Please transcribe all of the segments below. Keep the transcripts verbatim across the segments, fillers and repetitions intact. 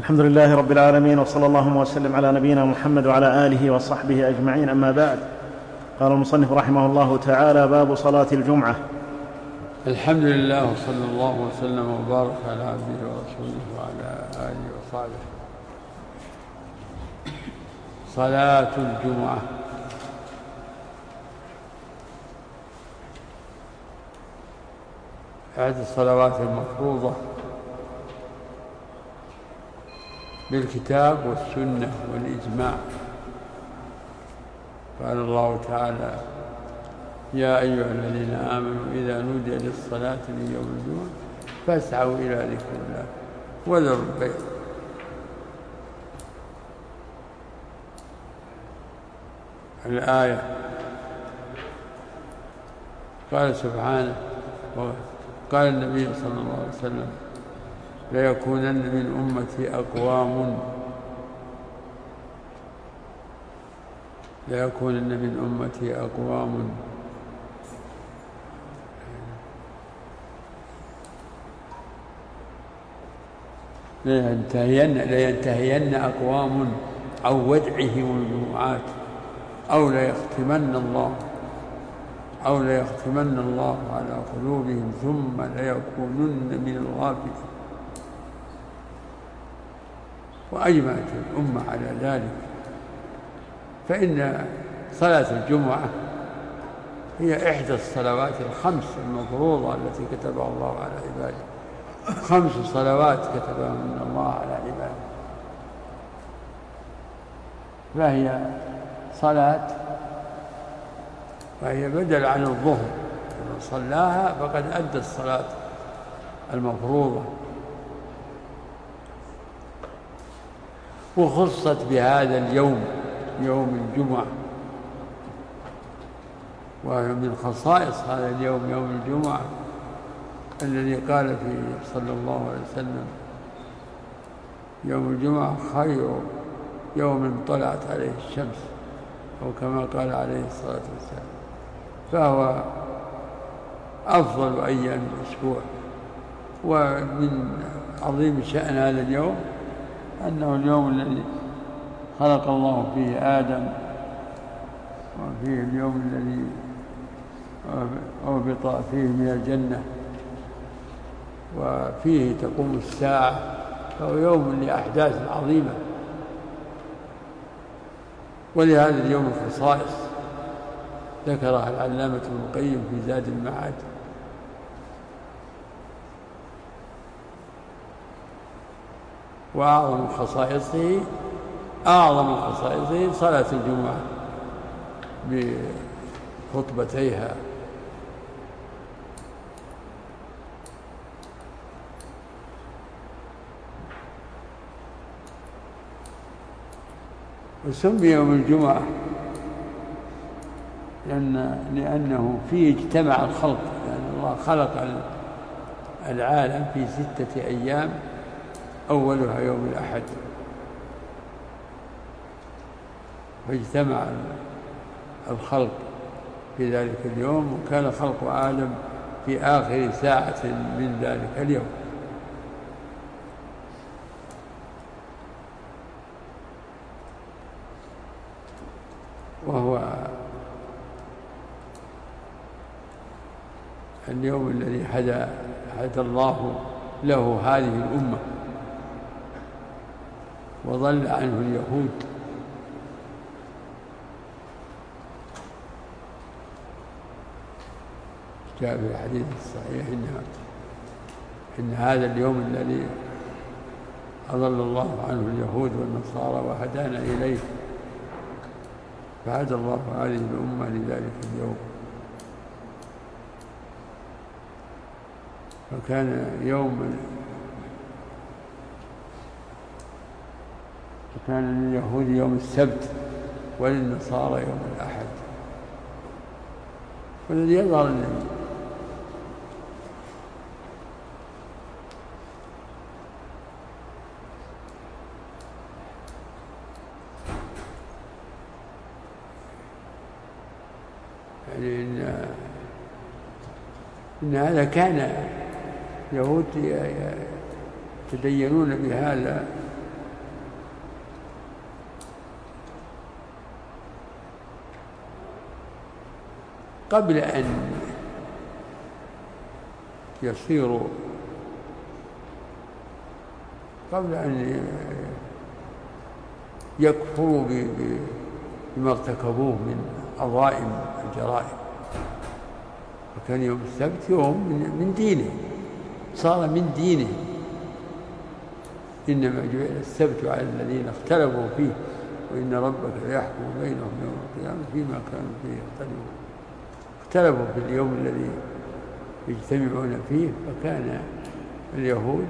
الحمد لله رب العالمين، وصلى الله وسلم على نبينا محمد وعلى آله وصحبه أجمعين. أما بعد، قال المصنف رحمه الله تعالى: باب صلاة الجمعة. الحمد لله، وصلى الله وسلم وبارك على عبده ورسوله وعلى آله وصحبه. صلاة الجمعة. إحدى الصلوات المفروضة بالكتاب والسنة والإجماع. قال الله تعالى: يا أيها الذين آمنوا إذا نودي للصلاة من يوم الجمعة فاسعوا إلى ذكر الله وذروا البيع. الآية. قال سبحانه: قال النبي صلى الله عليه وسلم: ليكونن من أمتي أقوام ليكونن من أمتي أقوام لينتهين لينتهين أقوام عن ودعهم الجمعات أو ليختمن الله أو ليختمن الله على قلوبهم ثم ليكونن من الغافلين. وأجمعت الأمة على ذلك، فإن صلاة الجمعة هي إحدى الصلوات الخمس المفروضة التي كتبها الله على عباده. خمس صلوات كتبها من الله على عباده، فهي صلاة، فهي بدل عن الظهر. من صلاها فقد أدى الصلاة المفروضة، وخصت بهذا اليوم، يوم الجمعة. ومن خصائص هذا اليوم يوم الجمعة الذي قال فيه صلى الله عليه وسلم: يوم الجمعة خير يوم طلعت عليه الشمس، أو كما قال عليه الصلاة والسلام. فهو أفضل أيام الأسبوع. ومن عظيم شأن هذا اليوم أنه اليوم الذي خلق الله فيه آدم، وفيه اليوم الذي أهبط فيه من الجنة، وفيه تقوم الساعة، فهو يوم لأحداث عظيمة. ولهذا اليوم خصائص ذكرها العلامة ابن القيم في زاد المعاد. وأعظم خصائصه أعظم خصائصه صلاة الجمعة بخطبتيها. وسمي يوم الجمعة لأن لأنه فيه اجتمع الخلق، لأن الله خلق العالم في ستة أيام أولها يوم الأحد، فاجتمع الخلق في ذلك اليوم، وكان خلق آدم في آخر ساعة من ذلك اليوم. وهو اليوم الذي هدى هدى الله له هذه الأمة وضل عنه اليهود. جاء في الحديث الصحيح إن إن هذا اليوم الذي أضل الله عنه اليهود والنصارى وهدانا إليه، فهدى الله هذه الأمة لذلك اليوم. فكان يوم فكان لليهود يوم السبت وللنصارى يوم الأحد. والذي يظهر النبي يعني إن, إن هذا كان يهود يتدينون بهذا قبل أن يصيروا قبل أن يكفروا بما ارتكبوه من عظائم الجرائم. وكان يوم السبت يوم من دينه، صار من دينه. إنما جعل السبت على الذين اختلفوا فيه وإن ربك ليحكم بينهم يوم القيامة فيما كانوا فيه يختلفون. اختلفوا في اليوم الذي يجتمعون فيه، فكان اليهود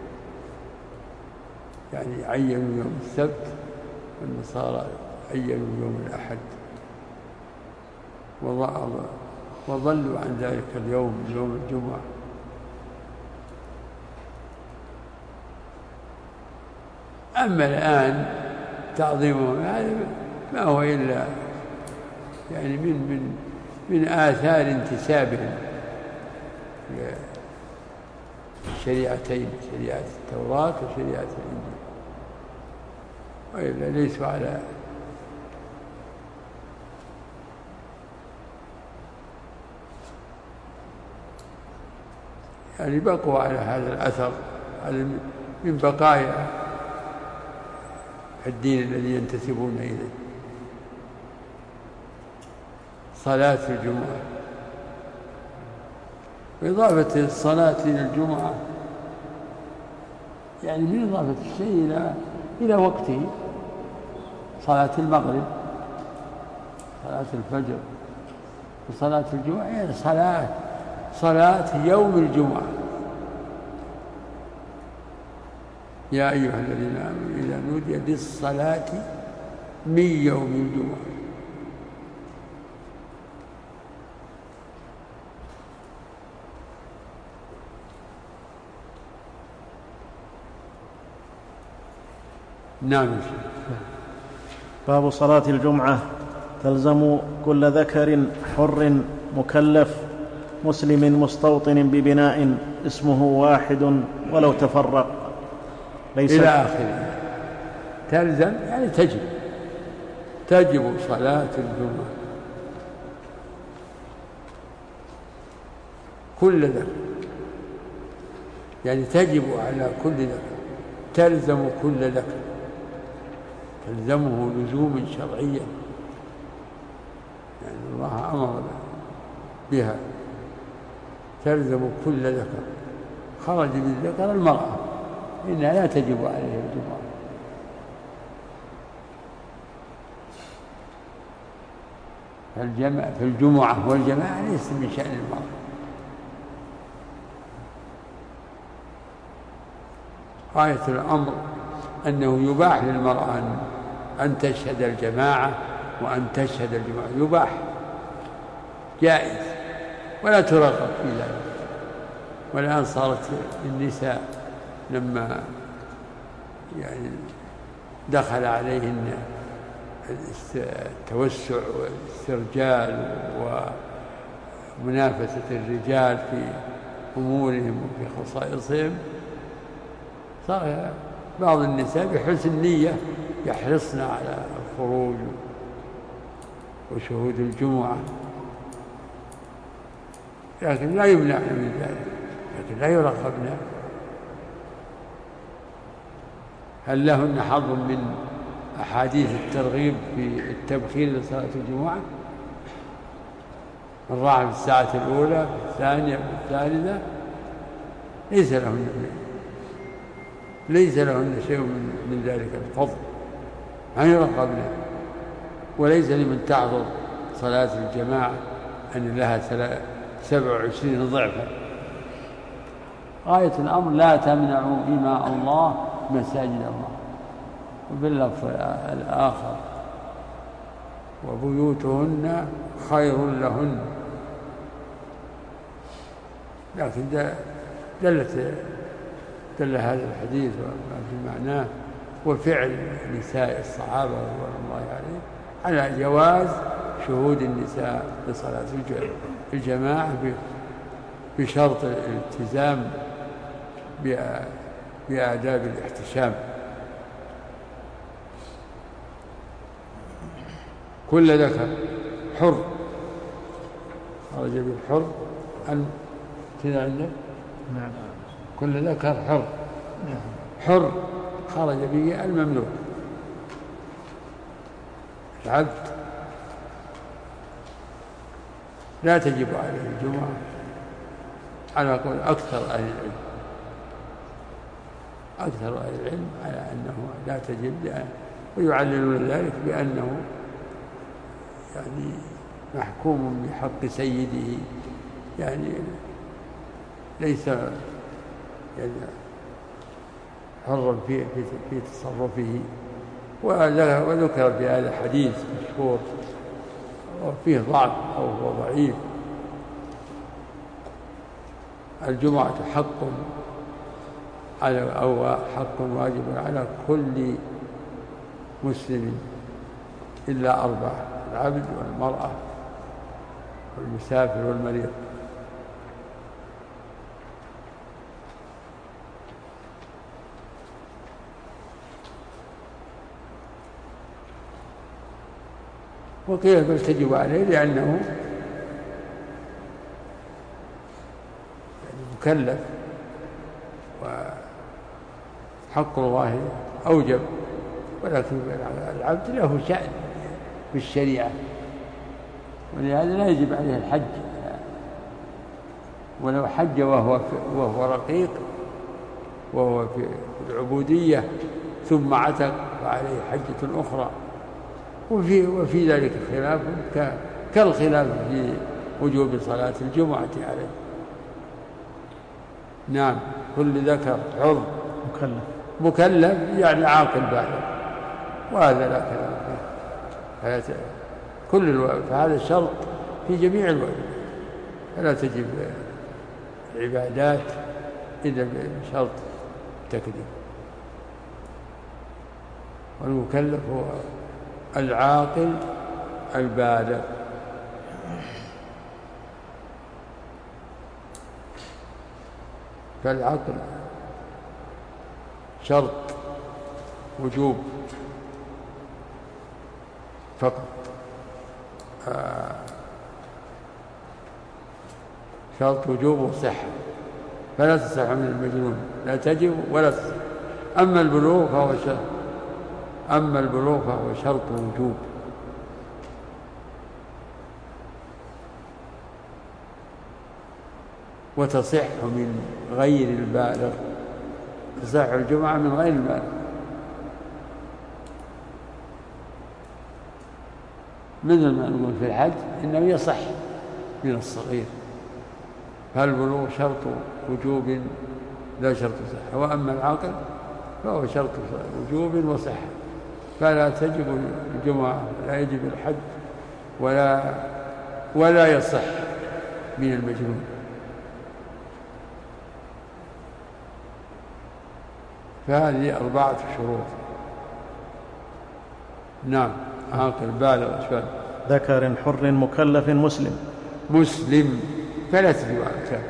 يعني عينوا يوم السبت والنصارى عينوا يوم الأحد، وظلوا عن ذلك اليوم يوم الجمعة. أما الآن تعظيمهم هذا ما هو إلا يعني من من من آثار انتسابهم للشريعتين، شريعة التوراة وشريعة الإنجيل، وإلا ليسوا على يعني بقوا على هذا الأثر من بقايا الدين الذي ينتسبون إليه. صلاة الجمعة، وإضافة الصلاة إلى الجمعة يعني من إضافة الشيء إلى إلى وقته. صلاة المغرب، صلاة الفجر، وصلاة الجمعة يعني صلاة صلاة يوم الجمعة. يا أيها الذين آمنوا إذا نودي للصلاة من يوم الجمعة. نعم. باب صلاة الجمعة تلزم كل ذكر حر مكلف مسلم مستوطن ببناء اسمه واحد ولو تفرق ليس إلى آخره. تلزم يعني تجب تجب صلاة الجمعة كل ذكر، يعني تجب على كل ذكر، تلزم كل ذكر، تلزمه لزوما شرعيا، يعني الله أمر بها. تلزم كل ذكر، خرج من ذكر المرأة إنها لا تجب عليها الجمعة. فالجمع في الجمعة والجماعة ليس من شأن المرأة. غاية الأمر أنه يباح للمرأة أن تشهد الجماعة وأن تشهد الجماعة، يباح جائز ولا ترغب في ذلك. والآن صارت النساء لما يعني دخل عليهن التوسع والاسترجال ومنافسة الرجال في أمورهم وفي خصائصهم، صار بعض النساء بحسن نية يحرصن على الخروج وشهود الجمعة، لكن لا يمنعن من ذلك، لكن لا يرغبن. هل لهن حظ من أحاديث الترغيب في التبخير لصلاة الجمعة؟ من راح في الساعة الأولى في الثانية في الثالثة ليس لهن ليس لهن شيء من, من ذلك الفضل، ما يرغبن. وليس لمن تحضر صلاة الجماعة أن لها سبع وعشرين ضعفا. غاية الأمر لا تمنعوا إماء الله مساجد الله. وباللفظ الآخر وبيوتهن خير لهن. لكن دلت دل هذا الحديث وما في معناه وفعل نساء الصحابة رضوان الله عليهم على جواز شهود النساء لصلاة الجماعة بشرط الالتزام بآداب الاحتشام. كل ذكر حر خرج بالحر أن كذا عندك نعم كل ذكر حر حر خرج به المملوك. العبد لا تجب عليه الجمعة على قول أكثر أهل العلم، أكثر أهل العلم على أنه لا تجب، ويعللون ذلك بأنه يعني محكوم بحق سيده، يعني ليس يعني حرا في, في, في تصرفه. وذكر في هذا حديث مشهور وفيه ضعف أو هو ضعيف: الجمعة حق على أو حق واجب على كل مسلم إلا أربعة: العبد والمرأة والمسافر والمريض. وقيل بل تجب عليه لأنه مكلف، وحق الله أوجب، ولكن العبد له شأن في الشريعة، ولهذا لا يجب عليه الحج. ولو حج وهو وهو رقيق وهو في العبودية ثم عتق فعليه حجة أخرى. وفي وفي ذلك خلاف كالخلاف في وجوب صلاة الجمعة عليه. نعم، كل ذكر حر مكلف مكلف يعني عاقل بالغ، وهذا لا كلام فيه. كل الو... فهذا شرط في جميع الواجبات، فلا تجب العبادات إلا بشرط تكليف. والمكلف هو العاقل البالغ. فالعقل شرط وجوب فقط، آه شرط وجوب وصحة، فلا تصح من المجنون، لا تجب ولا تصح. أما البلوغ فهو شرط أما البلوغ فهو شرط وجوب. وتصح من غير البالغ، تصح الجمعة من غير البالغ. مثل ما نقول في الحج إنه يصح من الصغير، فالبلوغ شرط وجوب لا شرط صحة. وأما العاقل فهو شرط وجوب وصحة، فلا تجب الجمعة، لا يجب الحج، ولا ولا يصح من المجنون. فهذه أربعة شروط. نعم، عاقل بالغ أشبال ذكر حر مكلف مسلم مسلم فلا تجب على الكافر،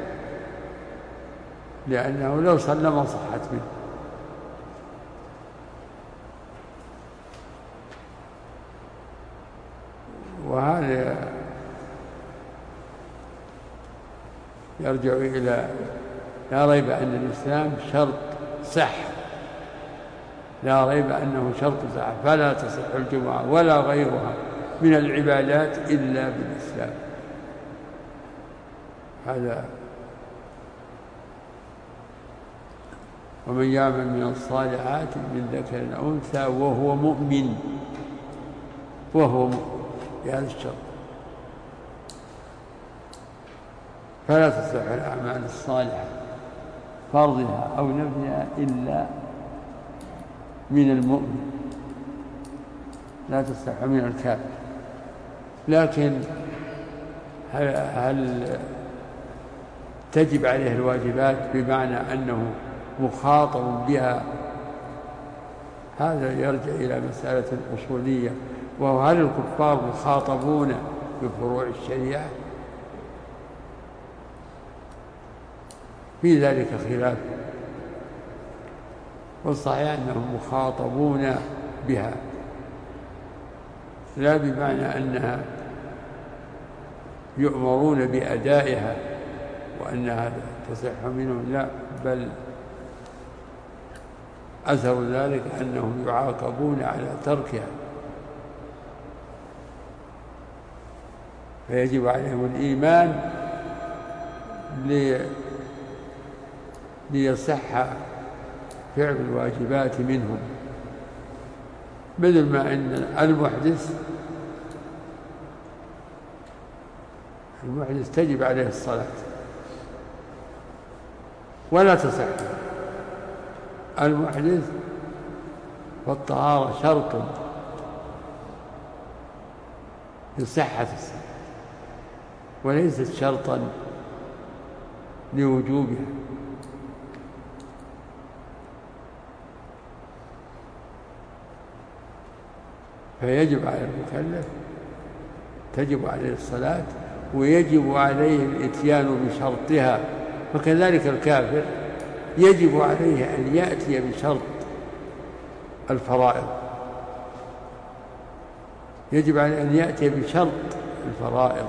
لأنه لو صلى ما صحت منه. وهذا يرجع إلى لا ريب أن الإسلام شرط صحة، لا ريب أنه شرط صحة، فلا تصح الجمعة ولا غيرها من العبادات إلا بالإسلام. هذا ومن يعمل من الصالحات من ذكر أو أنثى وهو مؤمن وهو مؤمن بهذا الشرط، فلا تصح الأعمال الصالحة فرضها أو نفيها إلا من المؤمن، لا تصح من الكافر. لكن هل, هل تجب عليه الواجبات بمعنى أنه مخاطب بها؟ هذا يرجع إلى مسألة أصولية، وهو هل الكفار مخاطبون بفروع الشريعة؟ في ذلك خلاف، والصحيح أنهم مخاطبون بها، لا بمعنى أنها يؤمرون بأدائها وأنها تصح منهم، لا، بل أثر ذلك أنهم يعاقبون على تركها، فيجب عليهم الإيمان ليصح فعل الواجبات منهم، مثل ما أن المحدث المحدث تجب عليه الصلاة ولا تصح. المحدث والطهارة شرط لصحة الصلاة وليست شرطا لوجوبها. فيجب على المكلف تجب عليه الصلاة ويجب عليه الإتيان بشرطها، وكذلك الكافر يجب عليه أن يأتي بشرط الفرائض، يجب عليه أن يأتي بشرط الفرائض.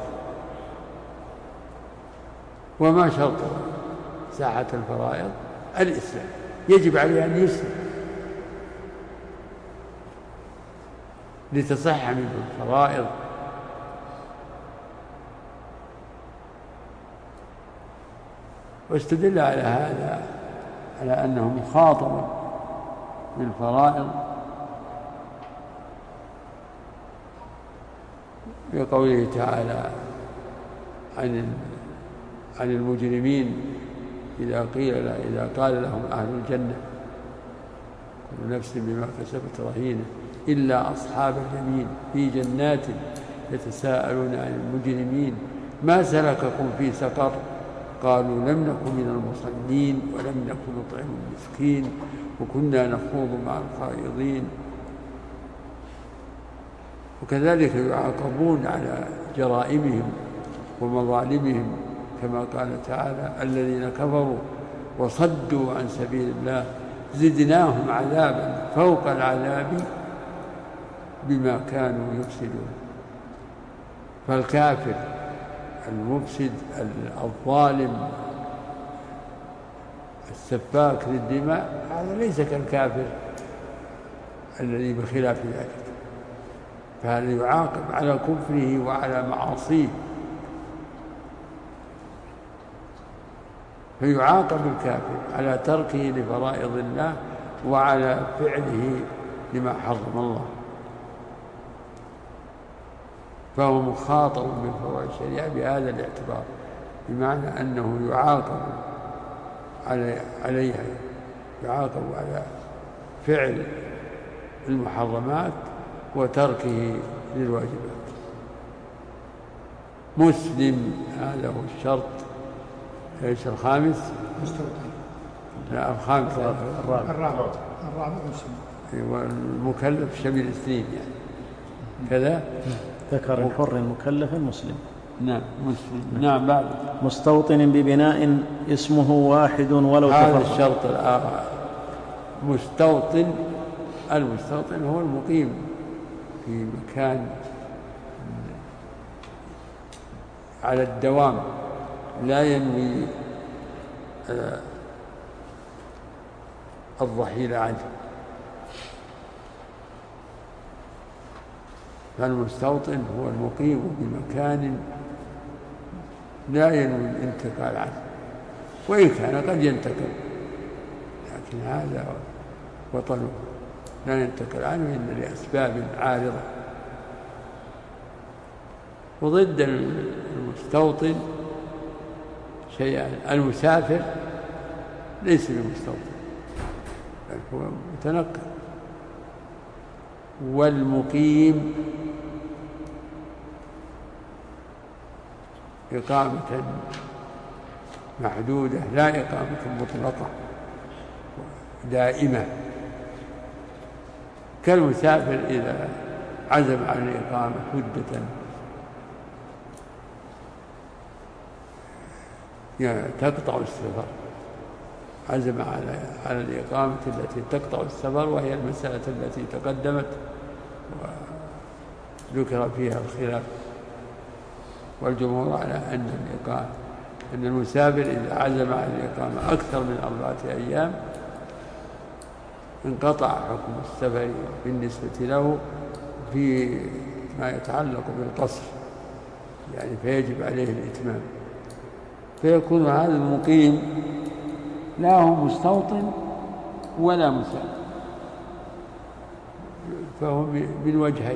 وما شرط ساعة الفرائض؟ الإسلام، يجب عليه أن يسلم لتصح منه الفرائض. واستدل على هذا على أنه مخاطب بالفرائض بقوله تعالى عن عن المجرمين إذا قيل له إذا قال لهم أهل الجنة كل نفس بما كسبت رهينة إلا أصحاب اليمين في جنات يتساءلون عن المجرمين ما سلككم في سقر قالوا لم نكن من المصلين ولم نكن نطعم المسكين وكنا نخوض مع الخائضين. وكذلك يعاقبون على جرائمهم ومظالمهم كما قال تعالى الذين كفروا وصدوا عن سبيل الله زدناهم عذابا فوق العذاب بما كانوا يفسدون. فالكافر المفسد الظالم السفاك للدماء هذا ليس كالكافر الذي بخلاف ذلك، فهذا يعاقب على كفره وعلى معاصيه، فيعاقب الكافر على تركه لفرائض الله وعلى فعله لما حرم الله، فهو مخاطب بفروع الشريعة بهذا الاعتبار، بمعنى أنه يعاقب عليها، يعاقب على فعل المحرمات وتركه للواجبات. مسلم هذا هو الشرط. ايش الخامس؟ مستوطن. لا الخامس الرابع الرابع الرابع مسلم. والمكلف شمل الاثنين يعني كذا. ذكر الحر المكلف المسلم. نعم مسلم. نعم بعد مستوطن ببناء اسمه واحد ولو كفر. هذا الشرط الآخر. مستوطن، المستوطن هو المقيم في مكان على الدوام لا ينوي الرحيل عنه. فالمستوطن هو المقيم بمكان لا ينوي الانتقال عنه، وإن كان قد ينتقل، لكن هذا وطنه لا ينتقل عنه إلا لأسباب عارضة. وضد المستوطن شيئان: المسافر ليس بمستوطن بل هو متنقل، والمقيم إقامة محدودة لا إقامة مطلقة دائمة، كالمسافر إذا عزم عن الإقامة مدة يعني تقطع السفر، عزم على على الإقامة التي تقطع السفر، وهي المسألة التي تقدمت وذكر فيها الخلاف. والجمهور على أن الإقامة أن المسافر إذا عزم على الإقامة أكثر من أربعة أيام انقطع حكم السفر بالنسبة له في ما يتعلق بالقصر، يعني فيجب عليه الإتمام، فيكون هذا المقيم لا هو مستوطن ولا مسافر، فهو من وجهين،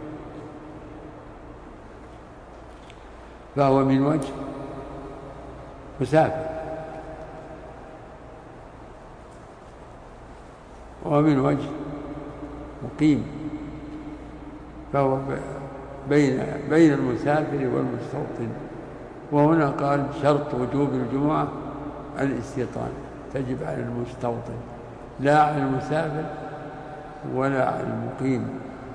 فهو من وجه مسافر ومن وجه مقيم، فهو بين بين المسافر والمستوطن. وهنا قال شرط وجوب الجمعة الاستيطان، تجب على المستوطن لا على المسافر ولا على المقيم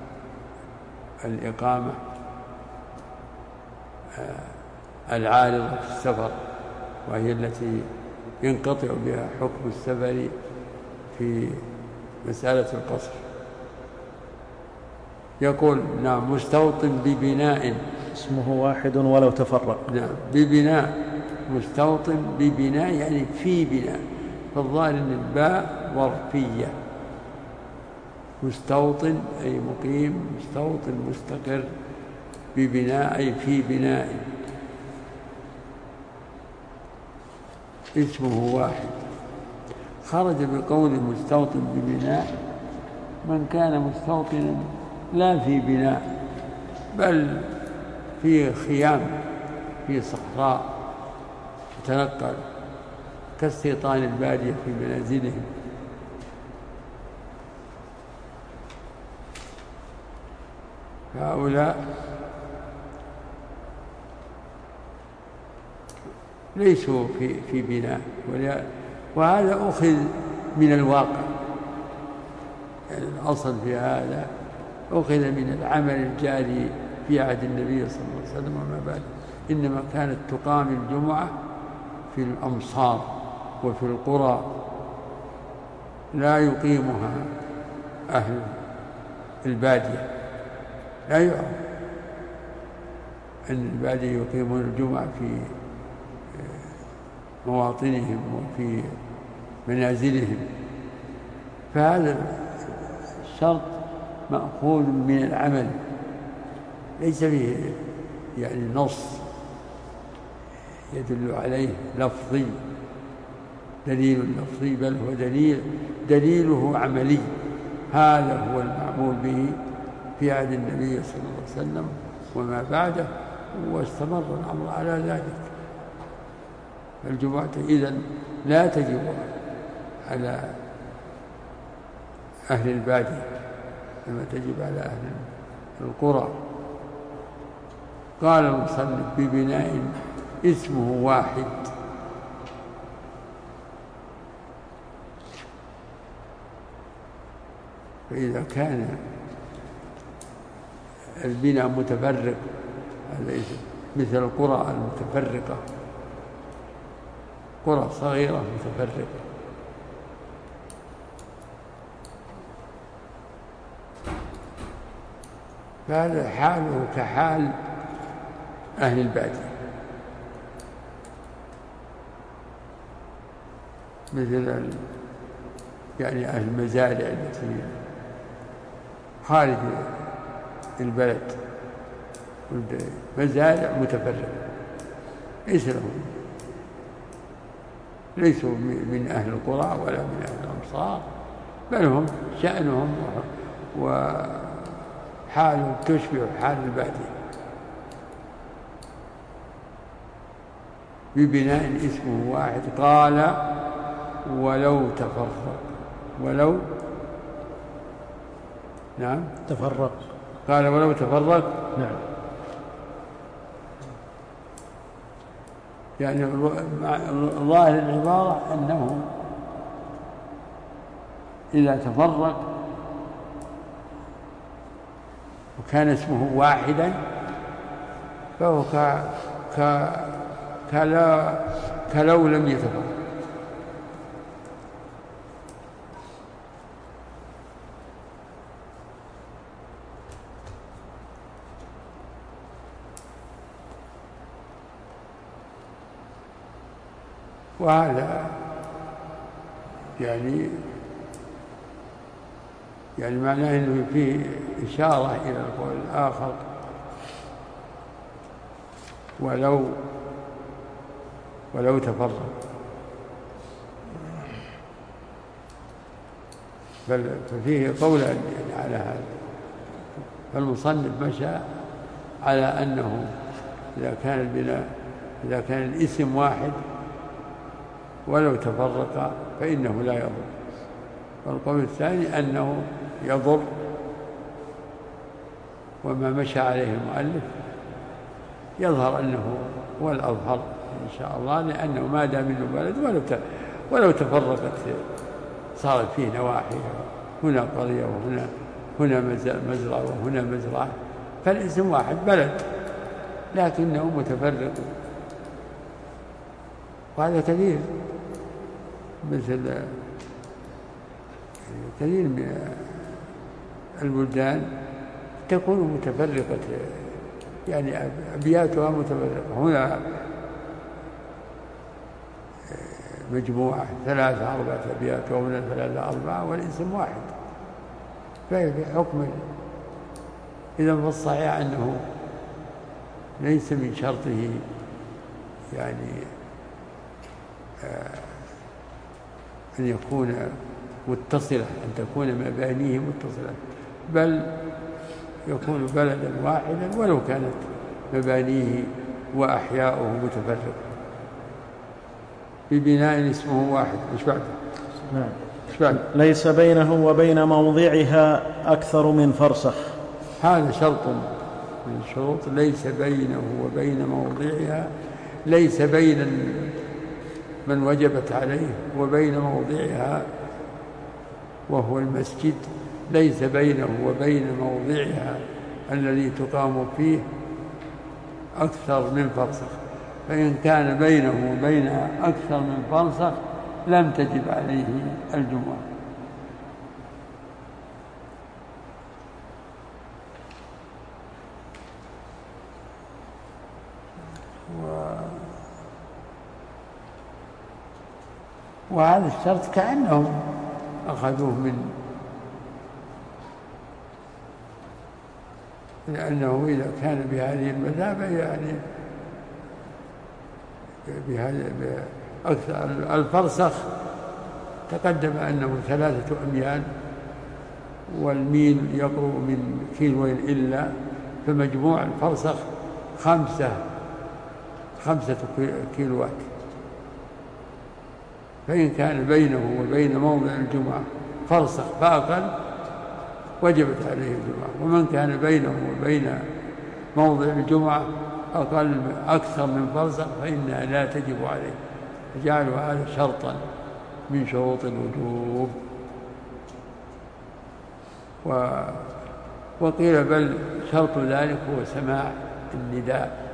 الإقامة العارضة في السفر، وهي التي ينقطع بها حكم السفر في مسألة القصر. يقول نعم مستوطن ببناء اسمه واحد ولو تفرق. نعم ببناء، مستوطن ببناء يعني في بناء، فالظاهر ان الباء ظرفية، مستوطن أي مقيم، مستوطن مستقر، ببناء أي في بناء، اسمه واحد. خرج بقول مستوطن ببناء من كان مستوطنا لا في بناء بل في خيام في صحراء يتنقل كاستيطان البادية في منازلهم. هؤلاء ليسوا في في بناء، وهذا أخذ من الواقع، يعني الأصل في هذا أخذ من العمل الجاري في عهد النبي صلى الله عليه وسلم وما بعد، إنما كانت تقام الجمعة في الأمصار وفي القرى، لا يقيمها أهل البادية، لا يعرف أن البادية يقيمون الجمعة في مواطنهم وفي منازلهم. فهذا الشرط مأخوذ من العمل، ليس فيه يعني نص يدل عليه لفظي، دليل لفظي، بل هو دليل دليله عملي. هذا هو المعمول به في عهد النبي صلى الله عليه وسلم وما بعده، واستمر الأمر على ذلك. الجمعة إذن لا تجب على أهل البادية كما تجب على أهل القرى. قال المصنف ببناء اسمه واحد، فإذا كان البناء متفرق مثل القرى المتفرقة، قرى صغيرة متفرقة، فهذا حاله كحال أهل البادية، مثل يعني أهل المزارع التي خارج البلد، مزارع متفرقة ليس لهم، ليسوا من أهل القرى ولا من أهل الأمصار، بل هم شأنهم وحالهم تشبه حال البادية. ببناء اسمه واحد. قال ولو تفرق، ولو نعم تفرق، قال ولو تفرق، نعم، يعني ظاهر العبارة أنه إذا تفرق وكان اسمه واحدا فهو ك... ك... كلا... كلو لم يتفرق. وهذا يعني يعني معناه أنه فيه إشارة إلى القول الآخر ولو ولو تفرق. ففيه قولا على هذا. فالمصنف مشى على أنه إذا كان البناء إذا كان الاسم واحد ولو تفرق فإنه لا يضر. والقول الثاني أنه يضر، وما مشى عليه المؤلف يظهر أنه هو الأظهر إن شاء الله، لأنه ما دام منه بلد ولو ولو تفرقت صارت فيه نواحي، هنا قرية وهنا هنا مزرعة وهنا مزرعة، فالاسم واحد بلد لكنه متفرق. وهذا كثير، مثل كثير من البلدان تكون متفرقة، يعني أبياتها متفرقة، هنا مجموعة ثلاثة أربعة أبيات وهنا ثلاثة أربعة والاسم واحد. فهي في حكم. إذا فالصحيح أنه ليس من شرطه يعني أن يكون متصلة، أن تكون مبانيه متصلة، بل يكون بلدا واحدا ولو كانت مبانيه وأحياؤه متفرقة ببناء اسمه واحد. مش بعد؟ نعم. مش بعد؟ ليس بينه وبين موضعها أكثر من فرسخ. هذا شرط من الشروط، ليس بينه وبين موضعها، ليس بين من وجبت عليه وبين موضعها وهو المسجد، ليس بينه وبين موضعها الذي تقام فيه أكثر من فرسخ. فإن كان بينه وبينها أكثر من فرسخ لم تجب عليه الجمعة. و... وهذا الشرط كأنهم أخذوه من لأنه إذا كان بهذه المثابة يعني بهذه أكثر الفرسخ تقدم أنه ثلاثة أميال، والميل يقرب من كيلوين إلا، فمجموع الفرسخ خمسة خمسة كيلوات. فإن كان بينه وبين موضع الجمعة فرسخ فأقل وجبت عليه الجمعة، ومن كان بينه وبين موضع الجمعة أقل أكثر من فرسخ فإنها لا تجب عليه. فجعلوا هذا شرطا من شروط الوجوب. و... وقيل بل شرط ذلك هو سماع النداء،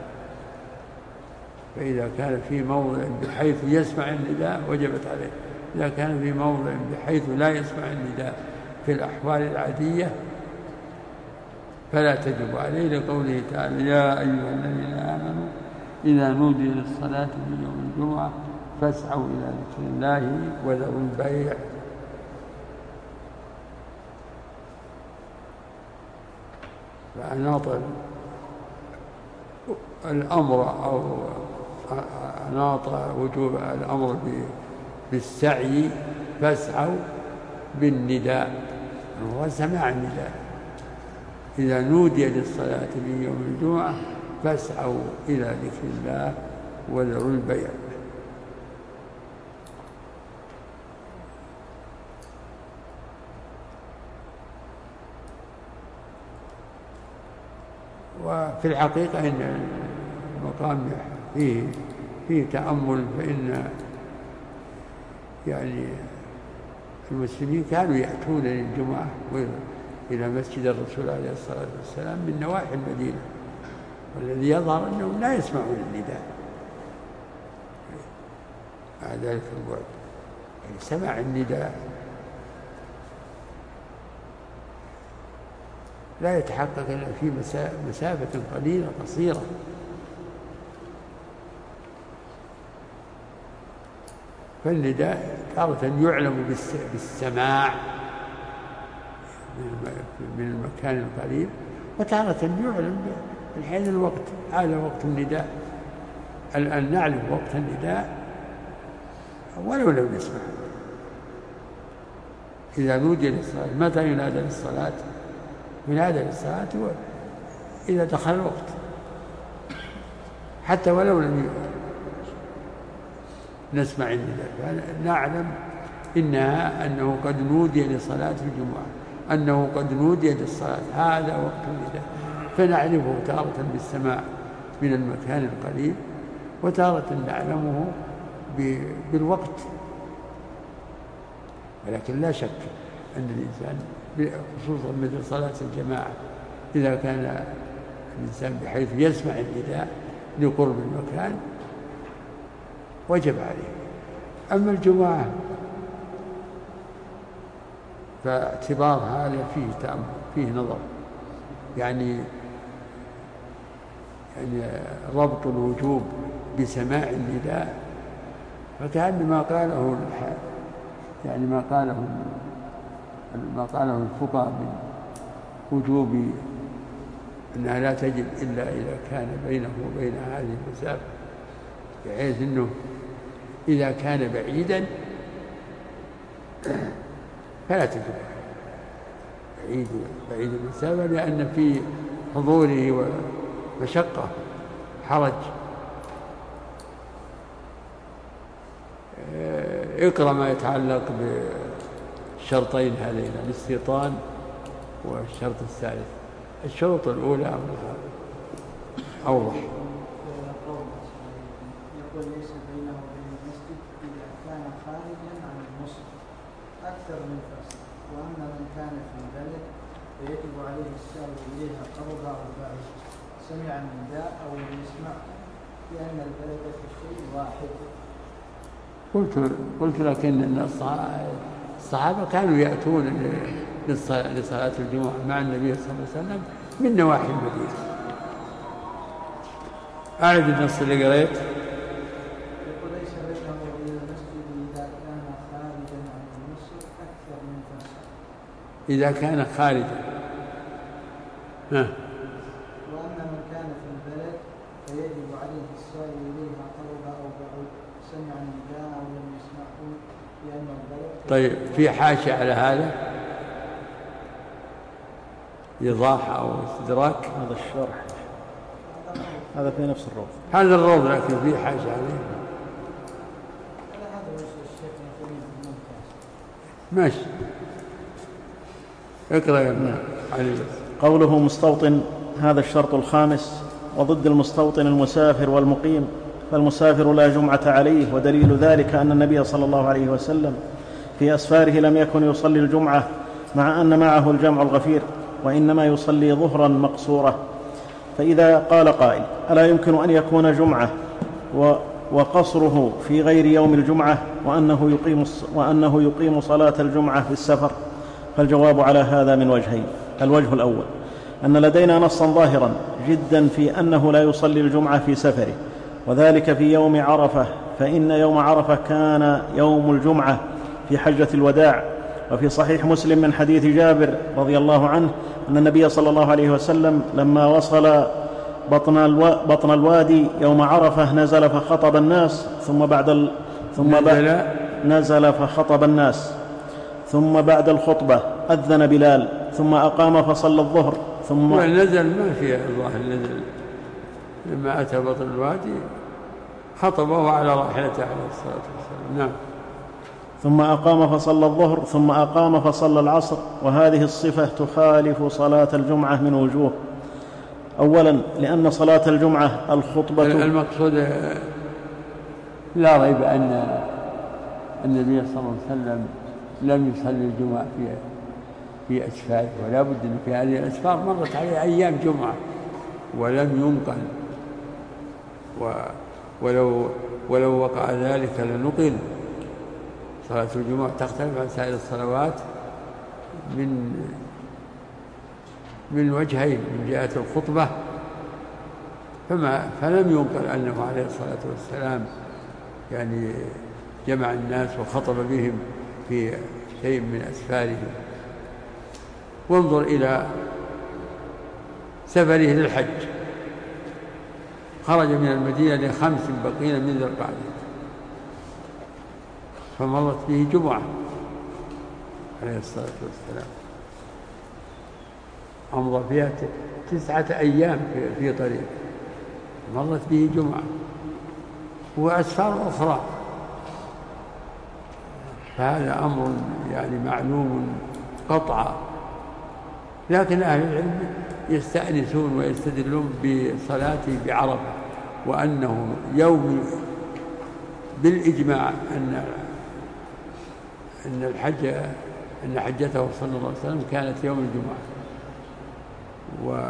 فإذا كان في موضع بحيث يسمع النداء وجبت عليه. إذا كان في موضع بحيث لا يسمع النداء في الأحوال العادية فلا تجب عليه، لقوله تعالى يا أيها الذين آمنوا إذا نودي للصلاة من يوم الجمعة فاسعوا إلى ذكر الله وذروا البيع. فأناط الأمر أو أناط وجوب الأمر بالسعي فاسعوا بالنداء، هو سماع النداء. إذا نودي للصلاة من يوم الجمعة فاسعوا إلى ذكر الله وذروا البيع. وفي الحقيقة إن المقام فيه فيه تأمل، فإن يعني المسلمين كانوا يأتون للجمعة إلى مسجد الرسول عليه الصلاة والسلام من نواحي المدينة، والذي يظهر أنهم لا يسمعون النداء مع ذلك البعد. يعني سماع النداء لا يتحقق إلا في مسافة قليلة قصيرة. فالنداء تارة يعلم بالسماع من المكان القريب، وتارة يعلم من حين الوقت. هذا وقت النداء، الآن نعلم وقت النداء ولو لم نسمع. إذا نودي للصلاة، متى ينادى للصلاة؟ ينادى للصلاة إذا دخل الوقت، حتى ولو لم نسمع النداء نعلم إنها أنه قد نودي لصلاة الجمعة، أنه قد نودي للصلاة، هذا وقت النداء. فنعرفه تارة بالسماع من المكان القريب، وتارة نعلمه بالوقت. ولكن لا شك أن الإنسان خصوصا مثل صلاة الجماعة إذا كان الإنسان بحيث يسمع النداء لقرب المكان وجب عليه. أما الجماعة فاعتبار هذا فيه تأمل، فيه نظر، يعني يعني ربط الوجوب بسماع النداء، فكأن ما قاله يعني ما قاله ما قاله الفقهاء من وجوب أنها لا تجب إلا إذا كان بينه وبين هذه المسافة، بحيث أنه إذا كان بعيدا فلا تجب بعيد بعيد المسافة، لأن في حضوره ومشقة حرج. اقرأ ما يتعلق بالشرطين هذين، الاستيطان والشرط الثالث. الشروط الأولى أوضح. يقول ليس بينه وبين المسجد إذا كان خارجا عن المسجد أكثر من فرسخ، وأما من كان في البلد فيجب عليه السعي إليها قربا أو بعيد، سمع النداء أو لم يسمعه، لأن البلد في الشيء واحد. قلت قلت لكن الصحابة كانوا يأتون لصلاة الجمعة مع النبي صلى الله عليه وسلم من نواحي المدينة. أعرف النص اللي قريت. يقول ليس بينه وبين المسجد إذا كان خارجا عن المسجد أكثر من فرسخ. إذا كان خارجا. ها. وأما من كان في البلد فيجب عليه السعي إليها قربا أو بعيد، سمع النداء أو لم يسمعه، لأن البلد. طيب في حاشية على هذا إيضاح أو استدراك؟ هذا الشرح، هذا في نفس الروض، هذا الروض لكن في حاشية عليه. ماشي، اقرأ يا ابن علي. قوله مستوطن، هذا الشرط الخامس، وضد المستوطن المسافر والمقيم، فالمسافر لا جمعة عليه، ودليل ذلك أن النبي صلى الله عليه وسلم في أسفاره لم يكن يصلي الجمعة مع أن معه الجمع الغفير، وإنما يصلي ظهرا مقصورة. فإذا قال قائل ألا يمكن أن يكون جمعة وقصره في غير يوم الجمعة وأنه يقيم, وأنه يقيم صلاة الجمعة في السفر؟ فالجواب على هذا من وجهين. الوجه الأول أن لدينا نصا ظاهرا جدا في أنه لا يصلي الجمعة في سفره، وذلك في يوم عرفة، فإن يوم عرفة كان يوم الجمعة في حجة الوداع. وفي صحيح مسلم من حديث جابر رضي الله عنه أن النبي صلى الله عليه وسلم لما وصل بطن, الو... بطن الوادي يوم عرفة نزل فخطب الناس، ثم بعد ال... ثم نزل. بعد نزل فخطب الناس ثم بعد الخطبة أذن بلال، ثم أقام فصلى الظهر، ثم نزل ما في الله نزل. لما أتى بطن الوادي خطبه على راحلته عليه الصلاة والسلام. نعم. ثم أقام فصلى الظهر، ثم أقام فصلى العصر. وهذه الصفة تخالف صلاة الجمعة من وجوه. أولا لأن صلاة الجمعة الخطبة، المقصود لا ريب أن النبي صلى الله عليه وسلم لم يصلي الجمعة في في أسفاره، ولا بد أن في هذه الأسفار مرت عليه أيام جمعة ولم ينقل، ولو ولو وقع ذلك لنقل. صلاة الجمعة تختلف عن سائر الصلوات من من وجهين، من جهة الخطبة فما فلم ينقل أنه عليه الصلاة والسلام يعني جمع الناس وخطب بهم في شيء من أسفارهم. وانظر إلى سفره للحج، خرج من المدينة لخمس بقين من ذي القعدة، فمرت به جمعة عليه الصلاة والسلام، أمضى فيها تسعة أيام في طريق، مرت به جمعة وأسفار أخرى. فهذا أمر يعني معلوم قطعا، لكن أهل العلم يستأنسون ويستدلون بصلاته بعرفة، وأنه يوم بالإجماع أن أن الحج أن حجته صلى الله عليه وسلم كانت يوم الجمعة، و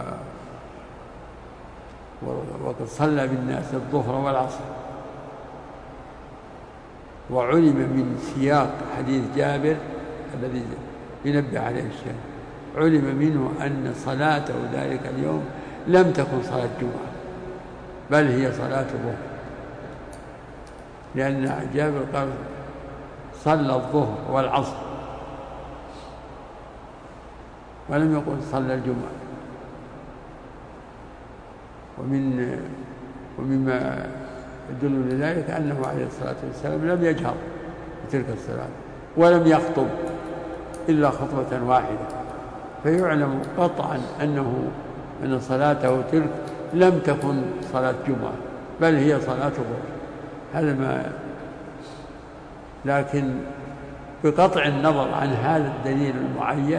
وقد صلى بالناس الظهر والعصر. وعلم من سياق حديث جابر الذي ينبه عليه الشيخ، علم منه أن صلاته ذلك اليوم لم تكن صلاة جمعة، بل هي صلاة ظهر، لأن جابر قال صلى الظهر والعصر ولم يقل صلى الجمعة. ومن ومما يدل لذلك أنه عليه الصلاة والسلام لم يجهر بتلك الصلاة ولم يخطب إلا خطبة واحدة، فيعلم قطعا أنه أن صلاته تلك لم تكن صلاة جمعة بل هي صلاة ظهر. هذا ما لكن بقطع النظر عن هذا الدليل المعين،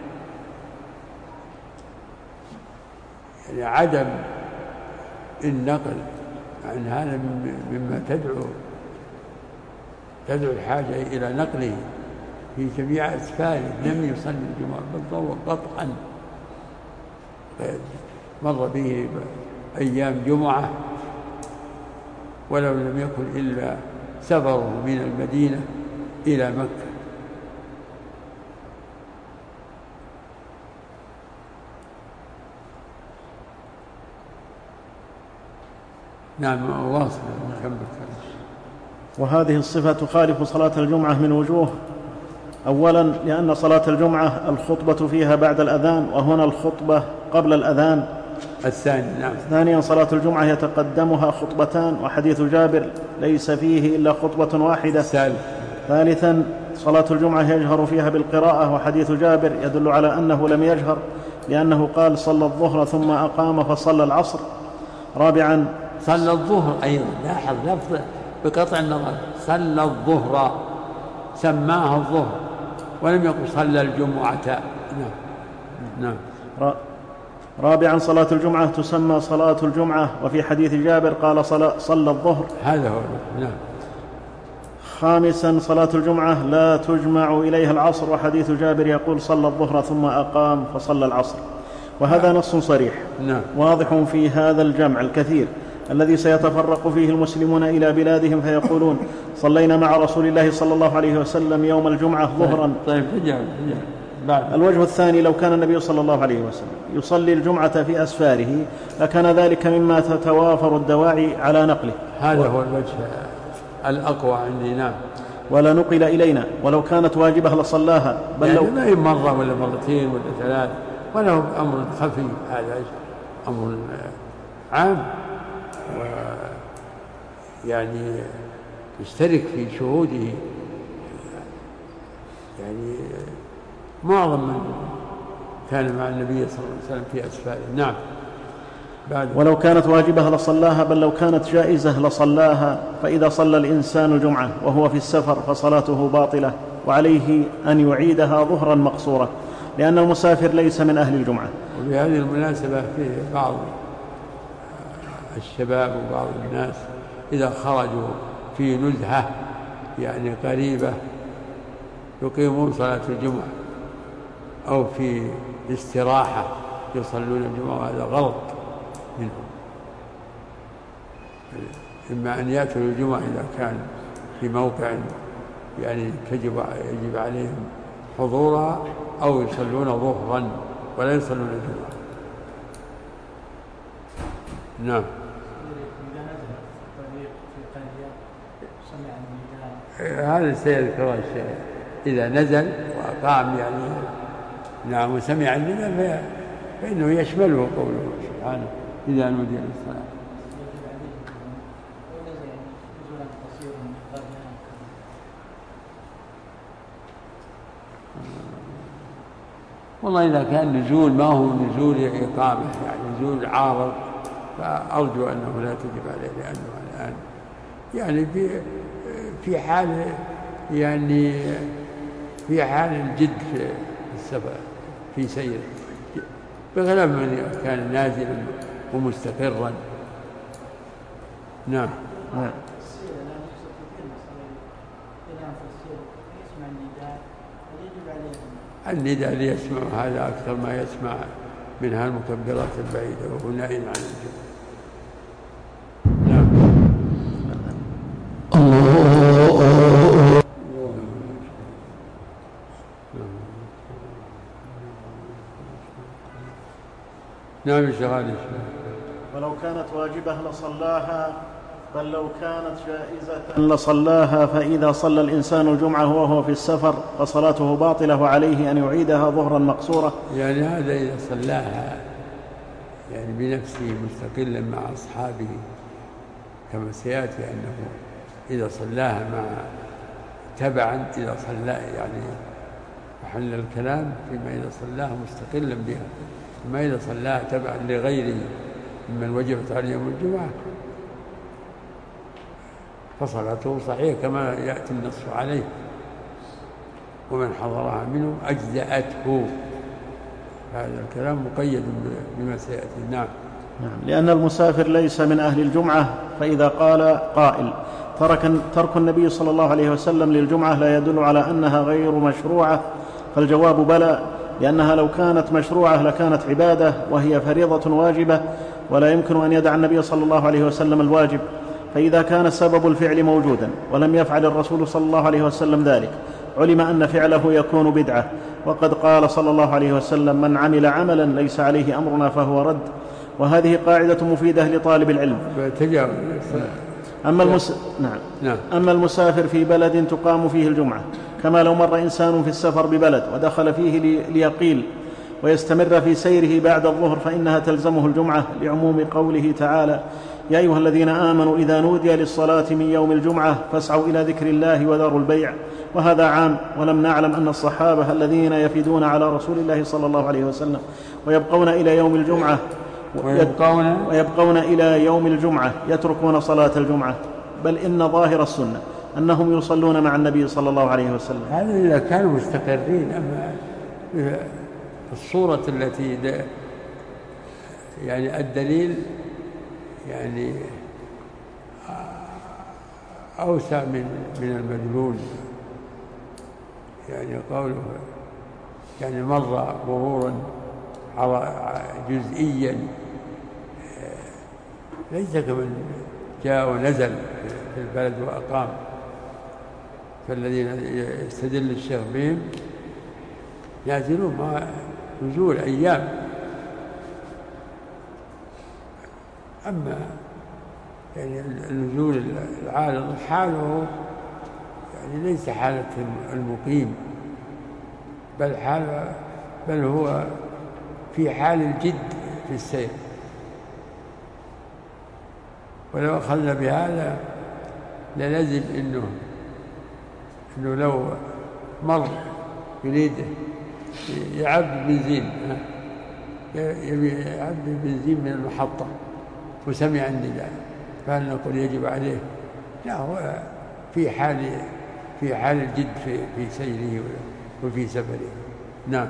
يعني عدم النقل عن هذا مما تدعو تدعو الحاجة إلى نقله في جميع أسفاره لم يصلي الجمعة، بل هو قطعا مر به أيام جمعة ولو لم يكن إلا سفره من المدينة إلى مكة. نعم واصل نكمل. وهذه الصفة تخالف صلاة الجمعة من وجوه: أولا لأن صلاة الجمعة الخطبة فيها بعد الأذان، وهنا الخطبة قبل الأذان. الثاني نعم. ثانيا صلاة الجمعة يتقدمها خطبتان، وحديث جابر ليس فيه إلا خطبة واحدة. ثالث. ثالثا صلاة الجمعة يجهر فيها بالقراءة، وحديث جابر يدل على أنه لم يجهر لأنه قال صلى الظهر ثم أقام فصلى العصر. رابعا صلى الظهر أيضا، لاحظ لفظ بقطع النظر، صلى الظهر سماها الظهر ولم يقل صلى الجمعة. نعم نعم. رابعا صلاة الجمعة تسمى صلاة الجمعة، وفي حديث جابر قال صلى, صلى الظهر. هذا هو. نعم. خامسا صلاة الجمعة لا تجمع إليها العصر، وحديث جابر يقول صلى الظهر ثم أقام فصلى العصر، وهذا نص صريح نعم. واضح في هذا الجمع الكثير الذي سيتفرق فيه المسلمون إلى بلادهم فيقولون صلينا مع رسول الله صلى الله عليه وسلم يوم الجمعة ظهرا. طيب رجع بعد. الوجه الثاني: لو كان النبي صلى الله عليه وسلم يصلي الجمعة في أسفاره لكان ذلك مما تتوافر الدواعي على نقله. هذا و... هو الوجه الأقوى عندي. نعم. ولا نقل إلينا، ولو كانت واجبة لصلاها، بل يعني لو ما هي مرة ولا مرتين ولا ثلاث، ولا هو أمر خفي، هذا أمر عام، ويعني يشترك في شهوده يعني معظم من كان مع النبي صلى الله عليه وسلم في أسفاره. نعم. بعد. ولو كانت واجبة لصلاها، بل لو كانت جائزة لصلاها، فإذا صلى الإنسان الجمعة وهو في السفر فصلاته باطلة، وعليه أن يعيدها ظهرا مقصورة، لأن المسافر ليس من أهل الجمعة. وبهذه المناسبة في بعض الشباب وبعض الناس إذا خرجوا في نزهة يعني قريبة يقيمون صلاة الجمعة، أو في استراحة يصلون الجمعة، وهذا غلط منهم. إما أن يأتوا الجمعة إذا كان في موقع يعني تجب يجب عليهم حضورها، أو يصلون ظهرا ولا يصلون الجمعة. نعم. هذا سيذكر الشيخ إذا نزل وقام يعني نعم وسمع النداء فإنه يشمله قوله سبحانه إذا نودي للصلاة. والله إذا كان نزول ما هو نزول إقامة يعني نزول عارض فأرجو أنه لا تجب عليه لأنه الآن يعني في في حال يعني في حال الجد في السفر في سير بخلاف من كان نازلا ومستقرا. نعم. نعم. النداء اللي يسمع هذا أكثر ما يسمع من هالمكبرات البعيدة وهو نائم عن الجو. نعم. الله. نعم الشغال. ولو كانت واجبة لصلاها بل لو كانت جائزة لصلاها فإذا صلى الإنسان الجمعة وهو في السفر فصلاته باطلة وعليه أن يعيدها ظهرا مقصورة. يعني هذا إذا صلاها يعني بنفسه مستقلا مع أصحابه كما سيأتي أنه إذا صلاها مع تبعا إذا صلى يعني محل الكلام فيما إذا صلاها مستقلا بها ما إذا صلاها تبعا لغيره ممن وجبت عليه يوم الجمعة فصلاته صحيح كما يأتي النص عليه ومن حضرها منه أجزأته. هذا الكلام مقيد بما سيأتي. نعم. نعم. لأن المسافر ليس من أهل الجمعة فإذا قال قائل ترك, ترك النبي صلى الله عليه وسلم للجمعة لا يدل على أنها غير مشروعة فالجواب بلى لأنها لو كانت مشروعة لكانت عبادة وهي فريضة واجبة ولا يمكن أن يدع النبي صلى الله عليه وسلم الواجب فإذا كان سبب الفعل موجودا ولم يفعل الرسول صلى الله عليه وسلم ذلك علم أن فعله يكون بدعة وقد قال صلى الله عليه وسلم من عمل عملا ليس عليه أمرنا فهو رد وهذه قاعدة مفيدة لطالب العلم. أما, المس... نعم. نعم. أما المسافر في بلد تقام فيه الجمعة كما لو مر إنسان في السفر ببلد ودخل فيه لي... ليقيل ويستمر في سيره بعد الظهر فإنها تلزمه الجمعة لعموم قوله تعالى يا أيها الذين آمنوا إذا نودي للصلاة من يوم الجمعة فاسعوا إلى ذكر الله وذروا البيع وهذا عام ولم نعلم أن الصحابة الذين يفدون على رسول الله صلى الله عليه وسلم ويبقون إلى يوم الجمعة ويبقون, ويبقون إلى يوم الجمعة يتركون صلاة الجمعة بل إن ظاهر السنة أنهم يصلون مع النبي صلى الله عليه وسلم. هذا إذا كانوا مستقرين. أما الصورة التي يعني الدليل يعني أوسع من من المدلول يعني قوله يعني مر مرورا جزئيا ليس كمن جاء ونزل في البلد وأقام فالذين يستدل الشيخ بهم ينزلون مع نزول أيام. أما يعني النزول العارض حاله يعني ليس حالة المقيم بل حال بل هو في حال الجد في السير. ولو أخذنا بهذا لنجد إنه إنه لو مر يريد يعبي بنزين يبي يعبي بنزين من المحطة وسمع النداء فهل نقول يجب عليه؟ لا، هو في حال في حال الجد في في سيره وفي سفره. نعم.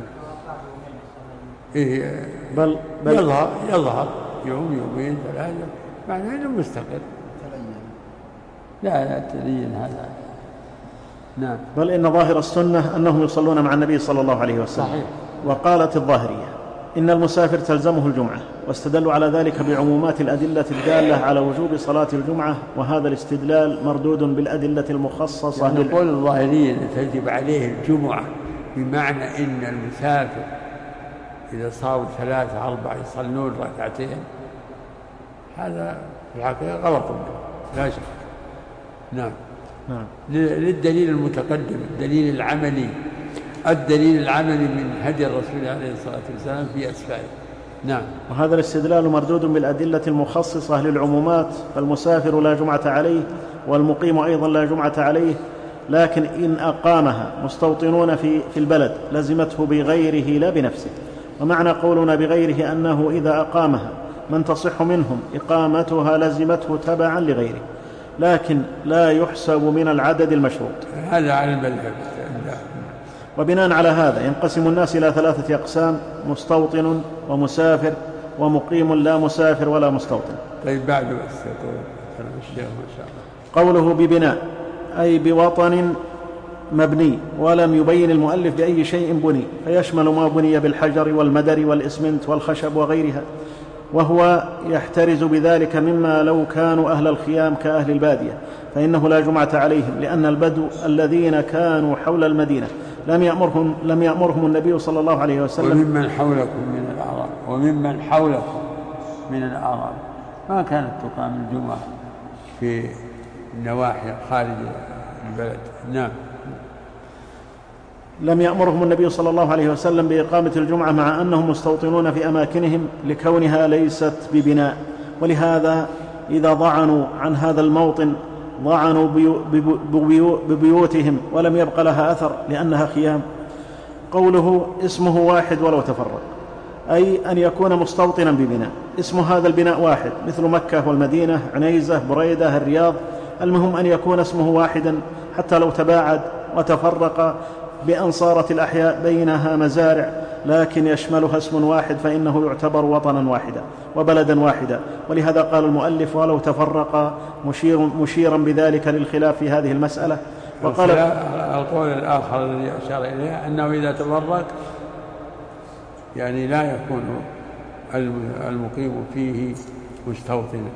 إيه بل, بل يظهر يظهر يوم يومين ثلاثة معناه انه مستقر. لا لا تلين هذا. نعم. بل إن ظاهر السنة أنهم يصلون مع النبي صلى الله عليه وسلم. صحيح. وقالت الظاهرية إن المسافر تلزمه الجمعة واستدلوا على ذلك بعمومات الأدلة الدالة على وجوب صلاة الجمعة وهذا الاستدلال مردود بالأدلة المخصصة. يعني قول الظاهرية تجب عليه الجمعة بمعنى إن المسافر إذا صاروا ثلاثة أربعة يصلون ركعتين هذا في الحقيقة غلط لا شك. نعم. نعم. للدليل المتقدم، الدليل العملي، الدليل العملي من هدي الرسول عليه الصلاة والسلام في أسفاره. نعم. وهذا الاستدلال مردود بالأدلة المخصصة للعمومات، فالمسافر لا جمعة عليه والمقيم أيضا لا جمعة عليه، لكن إن أقامها مستوطنون في, في البلد لزمته بغيره لا بنفسه. ومعنى قولنا بغيره أنه إذا أقامها من تصح منهم إقامتها لزمته تبعا لغيره، لكن لا يحسب من العدد المشروط. هذا على المذهب. وبناء على هذا ينقسم الناس إلى ثلاثة أقسام: مستوطن ومسافر ومقيم لا مسافر ولا مستوطن. طيب بعد بس الشيخ ما شاء الله. قوله ببناء أي بوطن مبني، ولم يبين المؤلف بأي شيء بني، فيشمل ما بني بالحجر والمدر والإسمنت والخشب وغيرها، وهو يحترز بذلك مما لو كانوا أهل الخيام كأهل البادية، فإنه لا جمعة عليهم، لأن البدو الذين كانوا حول المدينة لم يأمرهم, لم يأمرهم النبي صلى الله عليه وسلم. وممن حولكم من الأعراب وممن حولكم من الأعراب ما كانت تقام الجمعة في النواحي خارج البلد. نعم. لم يأمرهم النبي صلى الله عليه وسلم بإقامة الجمعة مع أنهم مستوطنون في أماكنهم لكونها ليست ببناء، ولهذا إذا ضعنوا عن هذا الموطن ضعنوا ببيوتهم ولم يبق لها أثر لأنها خيام. قوله اسمه واحد ولو تفرق، أي أن يكون مستوطنا ببناء، اسم هذا البناء واحد، مثل مكة والمدينة، عنيزة، بريدة، الرياض، المهم أن يكون اسمه واحدا حتى لو تباعد وتفرق بأن صارت الأحياء بينها مزارع، لكن يشملها اسم واحد فإنه يعتبر وطنا واحدا وبلدا واحدا. ولهذا قال المؤلف ولو تفرق مشير مشيرا بذلك للخلاف في هذه المسألة. وقال القول الآخر الذي أشار إليه أنه إذا تفرق يعني لا يكون المقيم فيه مستوطنا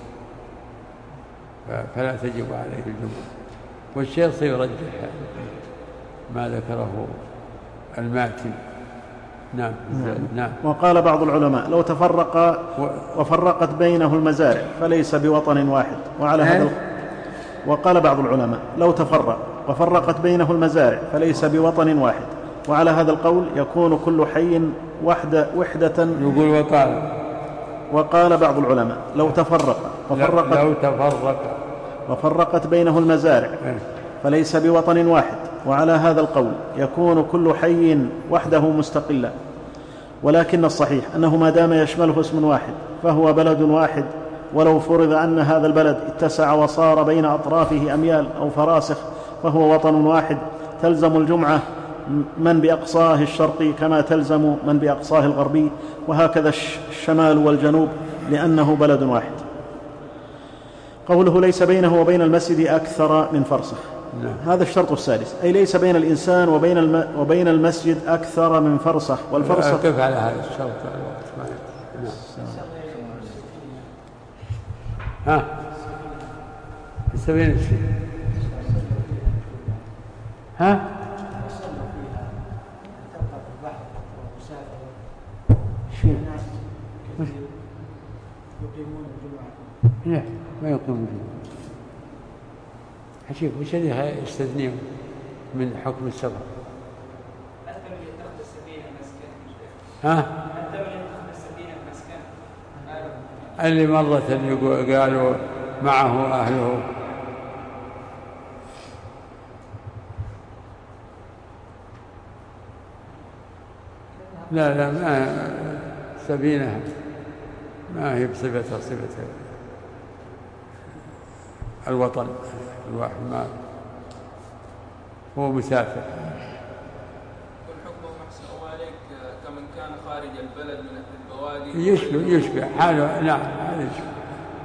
فلا تجب عليه الجمعة، والشيخ سيرجح ما ذكره الماتن. نعم. نعم. وقال بعض العلماء لو تفرق وفرقت بينه المزارع فليس بوطن واحد، وعلى هذا وقال بعض العلماء لو تفرق وفرقت بينه المزارع فليس بوطن واحد، وعلى هذا القول يكون كل حي وحدة وحدة. يقول وقال وقال بعض العلماء لو تفرق وفرقت لو تفرق وفرقت بينه المزارع فليس بوطن واحد، وعلى هذا القول يكون كل حي وحده مستقلا. ولكن الصحيح أنه ما دام يشمله اسم واحد فهو بلد واحد، ولو فرض أن هذا البلد اتسع وصار بين أطرافه أميال أو فراسخ فهو وطن واحد، تلزم الجمعة من بأقصاه الشرقي كما تلزم من بأقصاه الغربي، وهكذا الشمال والجنوب لأنه بلد واحد. قوله ليس بينه وبين المسجد أكثر من فرسخ، نعم. هذا الشرط السادس، أي ليس بين الإنسان وبين, الم... وبين المسجد أكثر من فرسخ. والفرسخ كيف على هذا الشرط؟ نعم. ها السبيل الشيء ها شيء يقيمون الجمعة. لا ما يقيمون الجمعة. حشيف وش اللي يستثنيه من حكم السفر؟ حتى من يتخذ السفينة مسكن. ها؟ حتى من يتخذ السفينة مسكن. اللي مرة قالوا معه أهله لا لا ما سفينة ما هي بصفتها صفة الوطن الواحد، ما هو مسافر. والحكم محسوب عليك كمن كان خارج البلد من البوادي يشبه يشبه حاله. نعم هذا يشبه.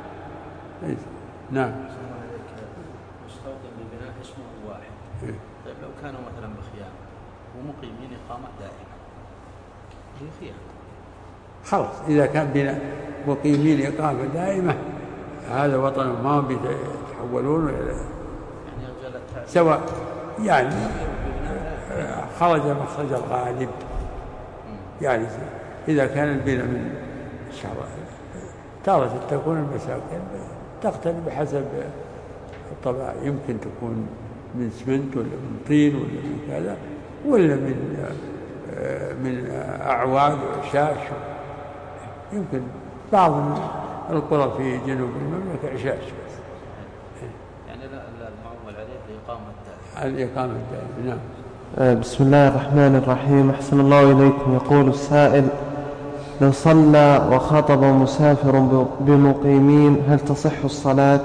نعم. مستوطن ببناء اسمه واحد. طيب لو كانوا مثلا بخيام ومقيمين إقامة دائمة هي خيام خلاص، إذا كان بناء مقيمين إقامة دائمة هذا وطن ما بيتحولون إلى سواء يعني خرج مخرج الغالب. يعني إذا كان البناء من شهر تارة تكون المساكن تختلف بحسب طبعا يمكن تكون من سمنت ولا من طين ولا من كذا ولا من من أعواد وعشاش. يمكن بعض القرى في جنوب المملكة عشاش بس. يعني المعول عليه الإقامة الدائمة. الإقامة الدائمة نعم. بسم الله الرحمن الرحيم. أحسن الله إليكم. يقول السائل: لو صلى وخاطب مسافر بمقيمين هل تصح الصلاة؟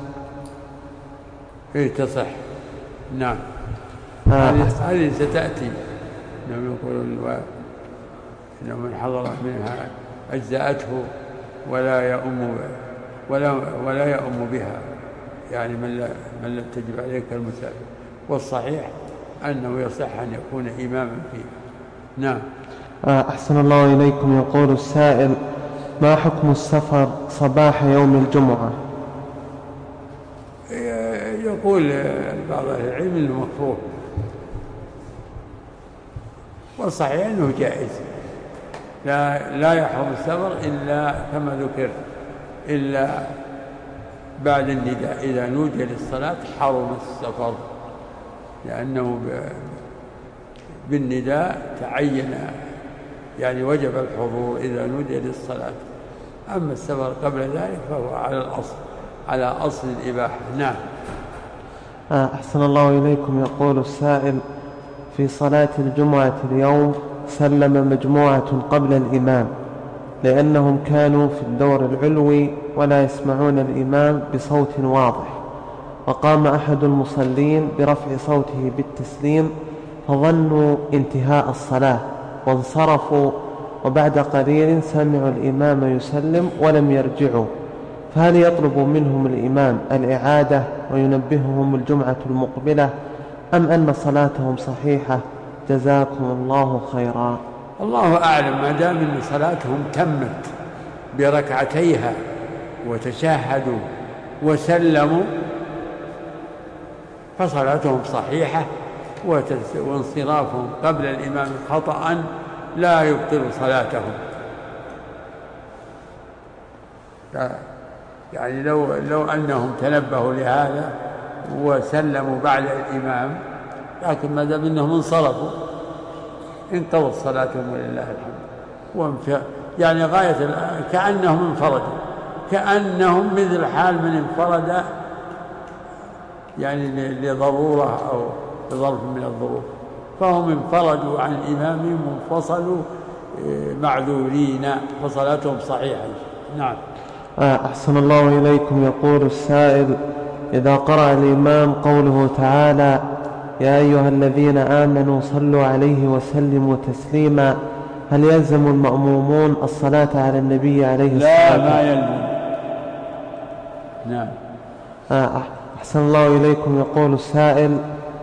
إيه تصح نعم. آه. هذه ستأتي. إنهم يقولون إنه من حضر منها أجزأته ولا يؤم ولا ولا يؤم بها، يعني من لا من لم تجب عليك المسافر. والصحيح أنه يصح أن يكون إماما فيه. نعم. أحسن الله إليكم. يقول السائل: ما حكم السفر صباح يوم الجمعة؟ يقول بعض أهل العلم أنه مكروه، والصحيح أنه جائز. لا لا يحرم السفر إلا كما ذكر إلا بعد النداء. إذا نودي للصلاة حرم السفر، لأنه بالنداء تعين، يعني وجب الحضور إذا نودي للصلاة. أما السفر قبل ذلك فهو على الأصل، على أصل الإباحة. نعم. أحسن الله إليكم. يقول السائل: في صلاة الجمعة اليوم سلم مجموعة قبل الإمام لأنهم كانوا في الدور العلوي ولا يسمعون الإمام بصوت واضح، وقام أحد المصلين برفع صوته بالتسليم فظنوا انتهاء الصلاة وانصرفوا، وبعد قليل سمعوا الإمام يسلم ولم يرجعوا، فهل يطلب منهم الإمام الإعادة وينبههم الجمعة المقبلة أم أن صلاتهم صحيحة؟ جزاكم الله خيرا. الله أعلم. ما دام أن صلاتهم تمت بركعتيها وتشاهدوا وسلموا فصلاتهم صحيحة، وانصرافهم قبل الإمام خطأ لا يبطل صلاتهم. يعني لو لو أنهم تنبهوا لهذا وسلموا بعد الإمام، لكن ما دام أنهم انصرفوا انقضت صلاتهم ولله الحمد. يعني غاية كأنهم انفردوا، كأنهم مثل حال من انفرد يعني لضرورة أو لظرف من الظروف، فهم انفردوا عن الإمام وانفصلوا معذورين، فصلاتهم صحيحة. نعم. أحسن الله إليكم. يقول السائل: إذا قرأ الإمام قوله تعالى: يا أيها الذين آمنوا صلوا عليه وسلموا تسليما، هل يلزم المأمومون الصلاة على النبي عليه الصلاة والسلام؟ لا، ما يلزم. نعم. أحسن الله إليكم. يقول السائل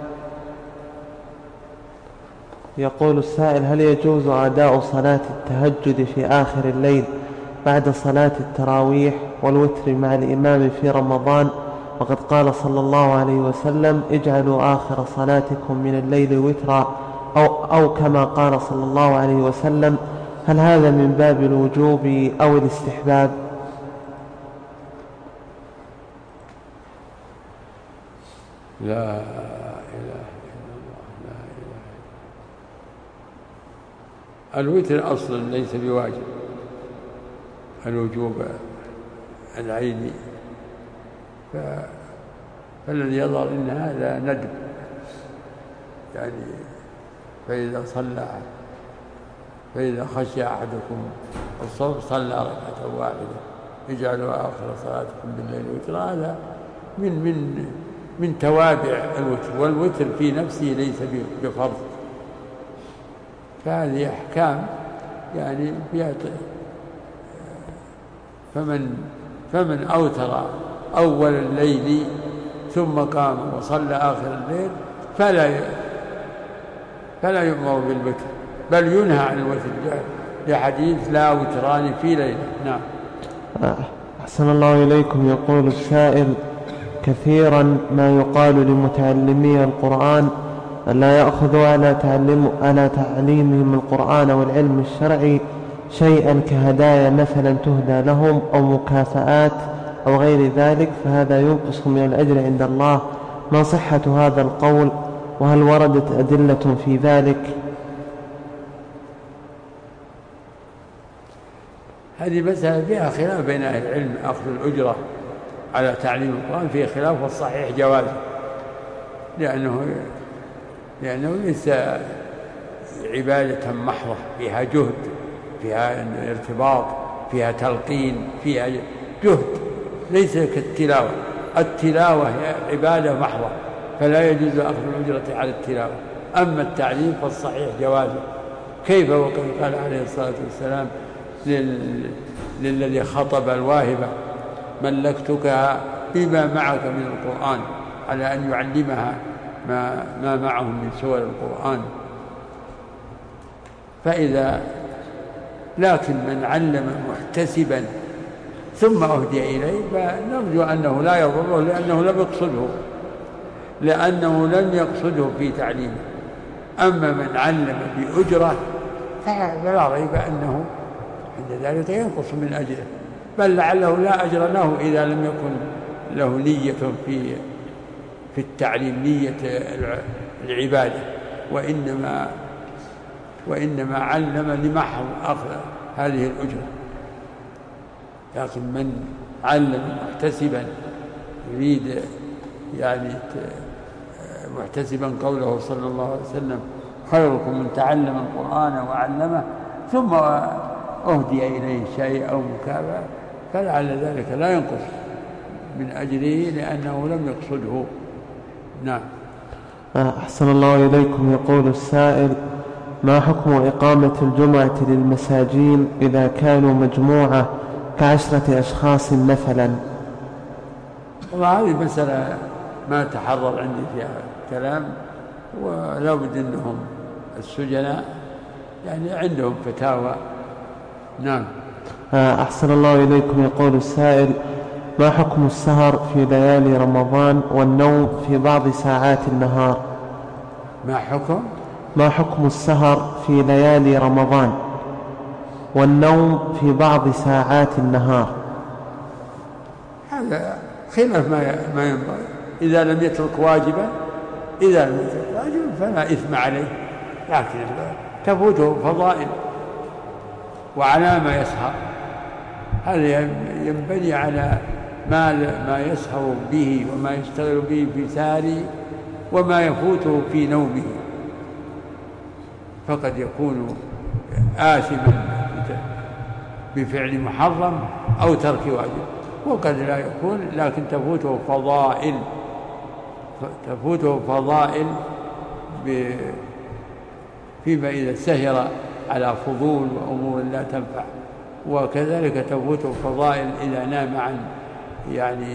يقول السائل هل يجوز أداء صلاة التهجد في آخر الليل بعد صلاة التراويح والوتر مع الإمام في رمضان؟ وقد قال صلى الله عليه وسلم: اجعلوا آخر صلاتكم من الليل وترا، أو, أو كما قال صلى الله عليه وسلم. هل هذا من باب الوجوب أو الاستحباب؟ لا إله إلا الله، لا إله إلا الله. الوتر أصلا ليس بواجب، الوجوب العيني، فالذي يظهر إن هذا ندب، يعني فإذا صلى فإذا خشي أحدكم الصبح صلى ركعة واحدة اجعلوا آخر صلاتكم بالليل وترا. هذا من من من توابع الوتر، والوتر في نفسه ليس بفرض، فهذه أحكام يعني فمن فمن أوتر أول الليل ثم قام وصلى آخر الليل فلا فلا يؤمر بالوتر، بل ينهى عن الوتر لحديث لا وتران في ليلة. نعم. أحسن الله إليكم. يقول السائل: كثيرا ما يقال لمتعلمي القرآن أن لا يأخذوا على, تعلم على تعليمهم القرآن والعلم الشرعي شيئا كهدايا مثلا تهدى لهم أو مكافآت أو غير ذلك فهذا ينقص من الأجر عند الله. ما صحة هذا القول وهل وردت أدلة في ذلك؟ هذه مسألة فيها خلاف بين أهل العلم. أخذ الأجرة على تعليم القرآن فيه خلاف، والصحيح جوازه، لأنه لأنه ليس عبادة محضة فيها جهد، فيها ارتباط، فيها تلقين، فيها جهد، ليس كالتلاوة. التلاوة هي عبادة محضة فلا يجوز أخذ الأجرة على التلاوة. أما التعليم فالصحيح جوازه. كيف وقد قال عليه الصلاة والسلام لل... للذي خطب الواهبة: ملكتك بما معك من القرآن، على أن يعلمها ما, ما معه من سور القرآن. فإذا لكن من علم محتسبا ثم أهدي إليه فنرجو أنه لا يضره، لأنه لم يقصده لأنه لم يقصده في تعليمه. أما من علم بأجرة فلا ريب أنه عند ذلك ينقص من أجره، بل لعله لا أجر له إذا لم يكن له نية في في التعليم، نية العبادة، وإنما وإنما علم لمحض أخذ هذه الأجرة. لكن من علم محتسبا يريد يعني محتسبا قوله صلى الله عليه وسلم: خيركم من تعلم القرآن وعلمه ثم أهدي إليه شيء أو مكافأة، فلعل ذلك لا ينقص من أجره لأنه لم يقصده. نعم. أحسن الله إليكم. يقول السائل: ما حكم إقامة الجمعة للمساجين إذا كانوا مجموعة كعشرة أشخاص مثلا؟ وهذه مسألة ما تحرر عندي فيها كلام، ولا بد أنهم السجناء يعني عندهم فتاوى. نعم. أحسن الله إليكم. يقول السائل: ما حكم السهر في ليالي رمضان والنوم في بعض ساعات النهار؟ ما حكم ما حكم السهر في ليالي رمضان والنوم في بعض ساعات النهار؟ هذا خلاف ما ما ينبغي. إذا لم يترك واجبا إذا لم يترك واجبا فلا إثم عليه، لكن تفوته فضائل وعلى ما يسهر. هذا ينبني على ما ما يسهر به وما يشتغل به في سهره وما يفوته في نومه، فقد يكون آثما بفعل محرم أو ترك واجب، وقد لا يكون، لكن تفوته فضائل تفوته فضائل فيما إذا سهر على فضول وأمور لا تنفع، وكذلك تفوته فضائل إذا نام عن يعني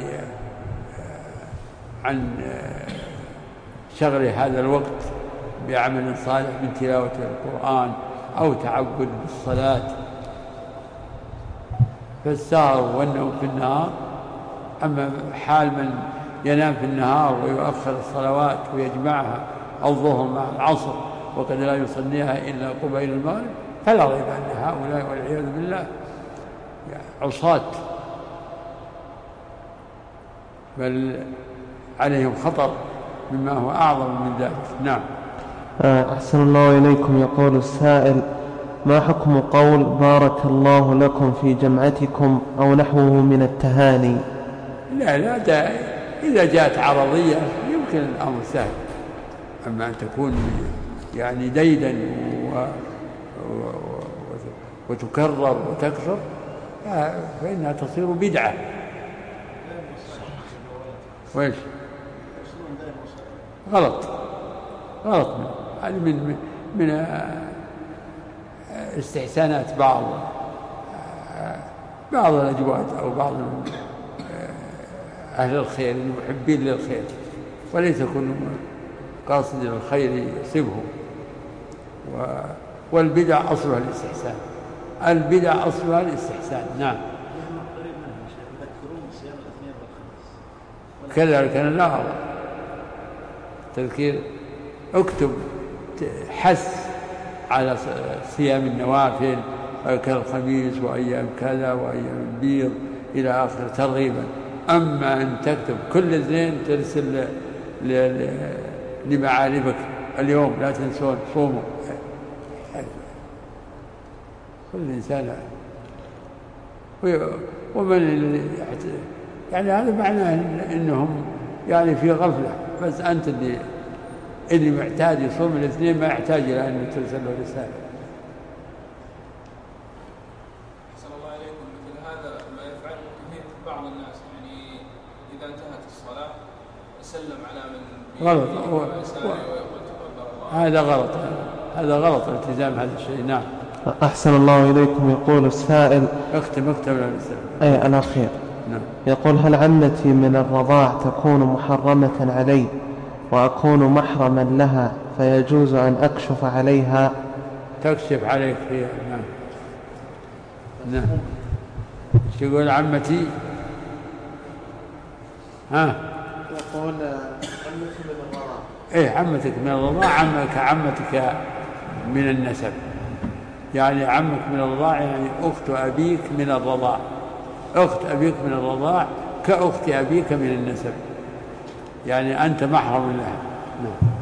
عن شغل هذا الوقت بعمل صالح من تلاوة القرآن أو تعبد بالصلاة. فالسهر والنوم في النهار. أما حال من ينام في النهار ويؤخر الصلوات ويجمعها الظهر مع العصر وقد لا يصليها إلا قبيل المغرب، فلا ريب أن هؤلاء والعياذ بالله عصاة، بل عليهم خطر مما هو أعظم من ذلك. نعم. أحسن الله إليكم. يقول السائل: ما حكم قول بارك الله لكم في جمعتكم أو نحوه من التهاني؟ لا لا دا إذا جاءت عرضية يمكن الأمر سهل، أما أن تكون يعني ديدا و... و... وتكرر وتكثر فإنها تصير بدعة. وإيش؟ غلط غلط هذه من من استحسانات بعض بعض الأجواد أو بعض أهل الخير المحبين للخير، وليس كل قاصد للخير يصيبه. والبدع أصلها الاستحسان، البدع أصلها الاستحسان. نعم. كذلك أنا لا أرى تذكير. اكتب حث على صيام النوافل كالخميس وأيام كذا وأيام البيض إلى آخر ترغيبا. أما أن تكتب كل اثنين ترسل لمعارفك اليوم لا تنسون صوموا، كل إنسان. ومن يعني هذا معناه إنهم يعني في غفلة، بس أنت اللي اللي محتاج يصوم الاثنين ما يحتاج إلى أن ترسل له رسالة. أحسن الله إليكم. مثل هذا ما يفعله كثير بعض الناس، يعني إذا انتهت الصلاة يسلم على من غلط. ويقول هذا غلط، هذا غلط التزام هذا الشيء. نعم. أحسن الله إليكم. يقول السائل اختم اختم الرسالة. أي الأخير. نعم. يقول: هل عمتي من الرضاع تكون محرمة علي وأكون محرما لها فيجوز أن أكشف عليها؟ تكشف عليك فيها. نعم. نعم. ايش يقول عمتي؟ ها؟ يقول عمتي من الرضاع. ايه عمتك من الرضاع، عمك عمتك من النسب، يعني عمك من الرضاع يعني أخت أبيك من الرضاع، أخت أبيك من الرضاع كأخت أبيك من النسب، يعني أنت محرم لها. نعم.